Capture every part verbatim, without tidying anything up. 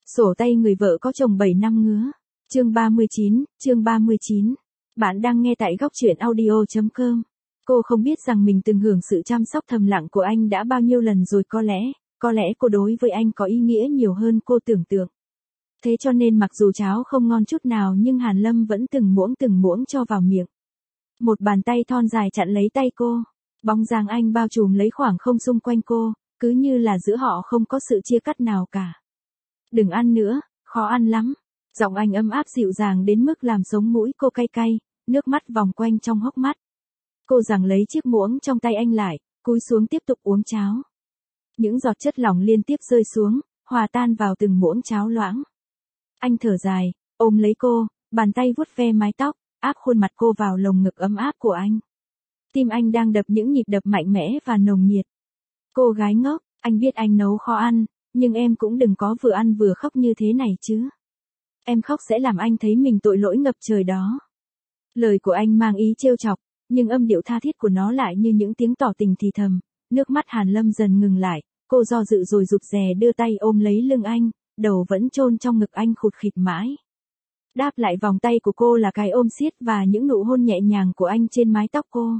Sổ tay người vợ có chồng bảy năm ngứa. Chương ba mươi chín, chương ba mươi chín. Bạn đang nghe tại góc truyện audio chấm com. Cô không biết rằng mình từng hưởng sự chăm sóc thầm lặng của anh đã bao nhiêu lần rồi, có lẽ, có lẽ cô đối với anh có ý nghĩa nhiều hơn cô tưởng tượng. Thế cho nên mặc dù cháo không ngon chút nào nhưng Hàn Lâm vẫn từng muỗng từng muỗng cho vào miệng. Một bàn tay thon dài chặn lấy tay cô. Bóng dáng anh bao trùm lấy khoảng không xung quanh cô, cứ như là giữa họ không có sự chia cắt nào cả. Đừng ăn nữa, khó ăn lắm. Giọng anh ấm áp dịu dàng đến mức làm sống mũi cô cay cay, nước mắt vòng quanh trong hốc mắt. Cô giằng lấy chiếc muỗng trong tay anh lại, cúi xuống tiếp tục uống cháo. Những giọt chất lỏng liên tiếp rơi xuống, hòa tan vào từng muỗng cháo loãng. Anh thở dài, ôm lấy cô, bàn tay vuốt ve mái tóc, áp khuôn mặt cô vào lồng ngực ấm áp của anh. Tim anh đang đập những nhịp đập mạnh mẽ và nồng nhiệt. Cô gái ngốc, anh biết anh nấu khó ăn, nhưng em cũng đừng có vừa ăn vừa khóc như thế này chứ. Em khóc sẽ làm anh thấy mình tội lỗi ngập trời đó. Lời của anh mang ý trêu chọc, nhưng âm điệu tha thiết của nó lại như những tiếng tỏ tình thì thầm. Nước mắt Hàn Lâm dần ngừng lại, cô do dự rồi rụt rè đưa tay ôm lấy lưng anh, đầu vẫn chôn trong ngực anh khụt khịt mãi. Đáp lại vòng tay của cô là cái ôm siết và những nụ hôn nhẹ nhàng của anh trên mái tóc cô.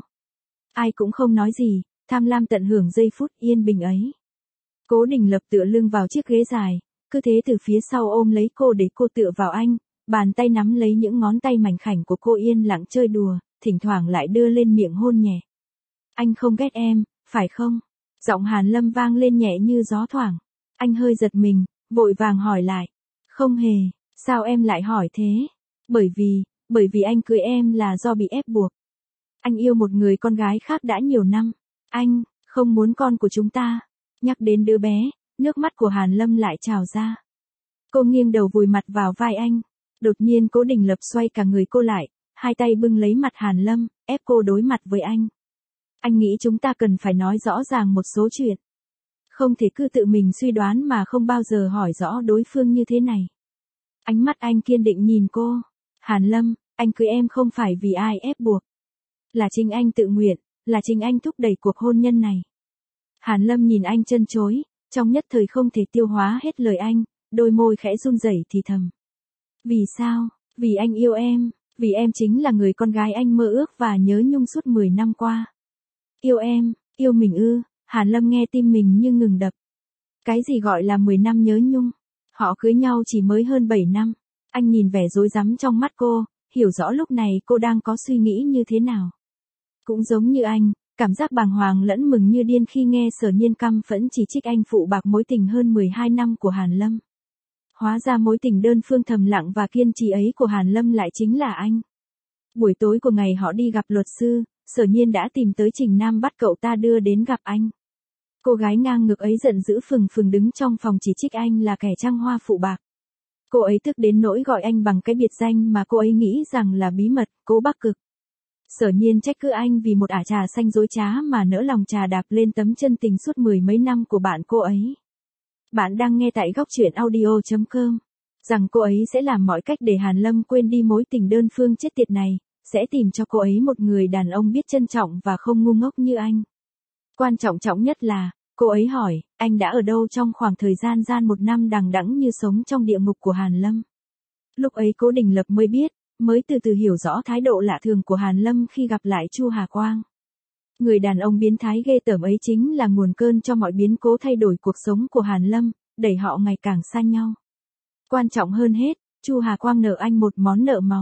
Ai cũng không nói gì, tham lam tận hưởng giây phút yên bình ấy. Cố Đình Lập tựa lưng vào chiếc ghế dài, cứ thế từ phía sau ôm lấy cô để cô tựa vào anh, bàn tay nắm lấy những ngón tay mảnh khảnh của cô yên lặng chơi đùa, thỉnh thoảng lại đưa lên miệng hôn nhẹ. Anh không ghét em, phải không? Giọng Hàn Lâm vang lên nhẹ như gió thoảng. Anh hơi giật mình, vội vàng hỏi lại. Không hề, sao em lại hỏi thế? Bởi vì, bởi vì anh cưới em là do bị ép buộc. Anh yêu một người con gái khác đã nhiều năm. Anh, không muốn con của chúng ta. Nhắc đến đứa bé, nước mắt của Hàn Lâm lại trào ra. Cô nghiêng đầu vùi mặt vào vai anh. Đột nhiên Cố Đình Lập xoay cả người cô lại, hai tay bưng lấy mặt Hàn Lâm, ép cô đối mặt với anh. Anh nghĩ chúng ta cần phải nói rõ ràng một số chuyện. Không thể cứ tự mình suy đoán mà không bao giờ hỏi rõ đối phương như thế này. Ánh mắt anh kiên định nhìn cô. Hàn Lâm, anh cưới em không phải vì ai ép buộc. Là chính anh tự nguyện, là chính anh thúc đẩy cuộc hôn nhân này. Hàn Lâm nhìn anh chân chối, trong nhất thời không thể tiêu hóa hết lời anh, đôi môi khẽ run rẩy thì thầm. Vì sao? Vì anh yêu em, vì em chính là người con gái anh mơ ước và nhớ nhung suốt mười năm qua. Yêu em, yêu mình ư? Hàn Lâm nghe tim mình như ngừng đập. Cái gì gọi là mười năm nhớ nhung? Họ cưới nhau chỉ mới hơn bảy năm. Anh nhìn vẻ rối rắm trong mắt cô, hiểu rõ lúc này cô đang có suy nghĩ như thế nào. Cũng giống như anh, cảm giác bàng hoàng lẫn mừng như điên khi nghe Sở Nhiên căm phẫn chỉ trích anh phụ bạc mối tình hơn mười hai năm của Hàn Lâm. Hóa ra mối tình đơn phương thầm lặng và kiên trì ấy của Hàn Lâm lại chính là anh. Buổi tối của ngày họ đi gặp luật sư, Sở Nhiên đã tìm tới Trình Nam bắt cậu ta đưa đến gặp anh. Cô gái ngang ngược ấy giận dữ phừng phừng đứng trong phòng chỉ trích anh là kẻ trăng hoa phụ bạc. Cô ấy tức đến nỗi gọi anh bằng cái biệt danh mà cô ấy nghĩ rằng là bí mật, Cố Bắc Cực. Sở Nhiên trách cứ anh vì một ả trà xanh dối trá mà nỡ lòng trà đạp lên tấm chân tình suốt mười mấy năm của bạn cô ấy. Bạn đang nghe tại góc truyện audio chấm com. Rằng cô ấy sẽ làm mọi cách để Hàn Lâm quên đi mối tình đơn phương chết tiệt này, sẽ tìm cho cô ấy một người đàn ông biết trân trọng và không ngu ngốc như anh. Quan trọng trọng nhất là, cô ấy hỏi, anh đã ở đâu trong khoảng thời gian gian một năm đằng đẵng như sống trong địa ngục của Hàn Lâm. Lúc ấy Cố Đình Lập mới biết, mới từ từ hiểu rõ thái độ lạ thường của Hàn Lâm khi gặp lại Chu Hà Quang. Người đàn ông biến thái ghê tởm ấy chính là nguồn cơn cho mọi biến cố thay đổi cuộc sống của Hàn Lâm, đẩy họ ngày càng xa nhau. Quan trọng hơn hết, Chu Hà Quang nợ anh một món nợ máu.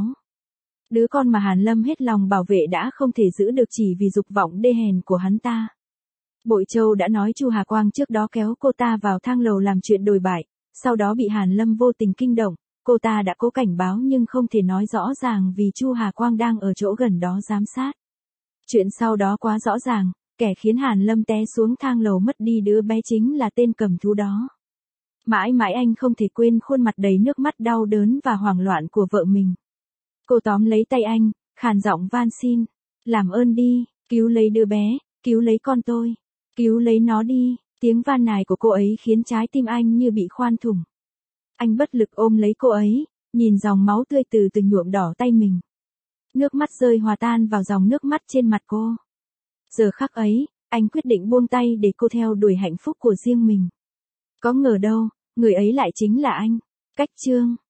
Đứa con mà Hàn Lâm hết lòng bảo vệ đã không thể giữ được chỉ vì dục vọng đê hèn của hắn ta. Bội Châu đã nói Chu Hà Quang trước đó kéo cô ta vào thang lầu làm chuyện đồi bại, sau đó bị Hàn Lâm vô tình kinh động, cô ta đã cố cảnh báo nhưng không thể nói rõ ràng vì Chu Hà Quang đang ở chỗ gần đó giám sát. Chuyện sau đó quá rõ ràng, kẻ khiến Hàn Lâm té xuống thang lầu mất đi đứa bé chính là tên cầm thú đó. Mãi mãi anh không thể quên khuôn mặt đầy nước mắt đau đớn và hoảng loạn của vợ mình. Cô tóm lấy tay anh, khàn giọng van xin, làm ơn đi, cứu lấy đứa bé, cứu lấy con tôi, cứu lấy nó đi. Tiếng van nài của cô ấy khiến trái tim anh như bị khoan thủng. Anh bất lực ôm lấy cô ấy, nhìn dòng máu tươi từ từ nhuộm đỏ tay mình. Nước mắt rơi hòa tan vào dòng nước mắt trên mặt cô. Giờ khắc ấy, anh quyết định buông tay để cô theo đuổi hạnh phúc của riêng mình. Có ngờ đâu, người ấy lại chính là anh. Cách chương